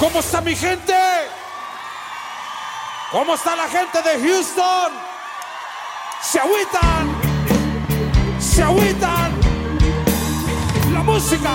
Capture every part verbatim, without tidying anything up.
¿Cómo está mi gente? ¿Cómo está la gente de Houston? Se agüitan, se agüitan. La música.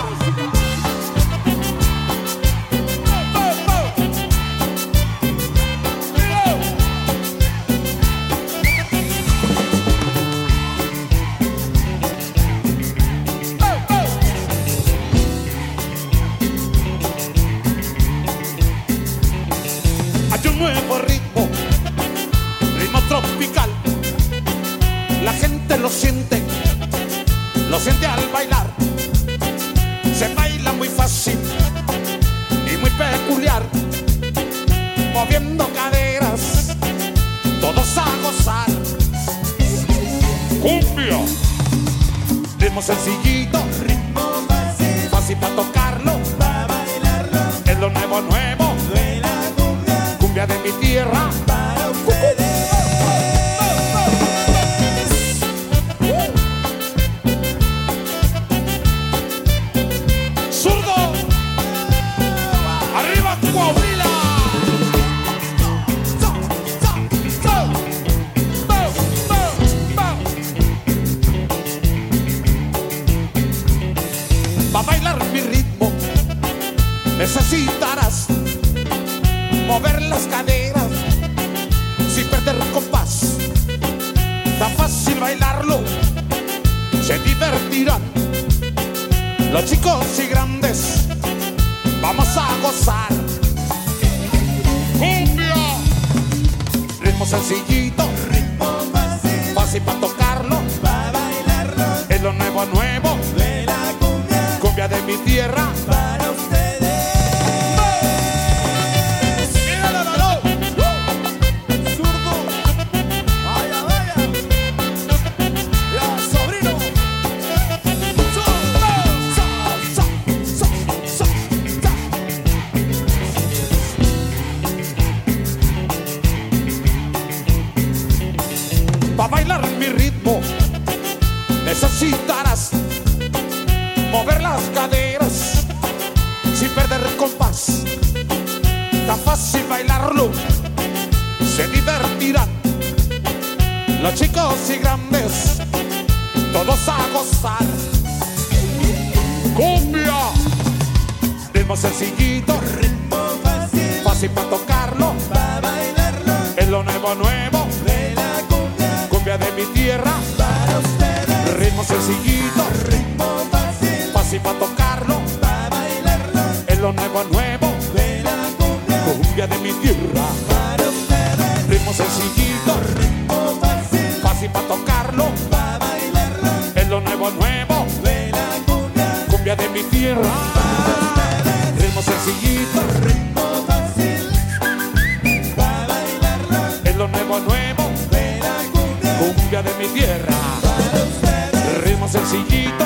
Hay un nuevo ritmo, ritmo tropical. La gente lo siente, lo siente al bailar. Se baila muy fácil y muy peculiar, moviendo caderas, todos a gozar. Cumbia, ritmo sencillito, Ritmo fácil, fácil para tocarlo, para bailarlo. es lo nuevo nuevo, De la cumbia cumbia de mi tierra. para ustedes. Zurdo, arriba Coahuila. Pa' bailar mi ritmo necesitarás mover las caderas sin perder compás. Tan fácil bailarlo, se divertirán los chicos y grandes. Vamos a gozar. Cumbia, ritmo sencillito, Ritmo fácil, fácil para tocarlo, para bailarlo. es lo nuevo nuevo, De la cumbia cumbia de mi tierra. para ustedes. Míralo, Lalo. Zurdo, vaya, vaya. Ya, sobrino. Zurdo, sa, sa, sa, sa, sa. Pa' bailar mi ritmo necesitarás mover las caderas sin perder compás. Tan fácil bailarlo, se divertirán los chicos y grandes, todos a gozar. Cumbia, ritmo sencillito, Ritmo fácil, fácil para tocarlo, para bailarlo. es lo nuevo nuevo, De la cumbia cumbia de mi tierra. para ustedes. Ritmo sencillito, Ritmo fácil, fácil para tocarlo, para bailarlo. es lo nuevo nuevo, De la cumbia cumbia de mi tierra. para ustedes. Ritmo sencillito, Ritmo fácil, fácil para tocarlo, para bailarlo. es lo nuevo nuevo, De la cumbia cumbia de mi tierra. Ritmo sencillito, ritmo fácil, para bailarlo. es lo nuevo nuevo, De la cumbia cumbia de mi tierra. para ustedes. Ritmo sencillito,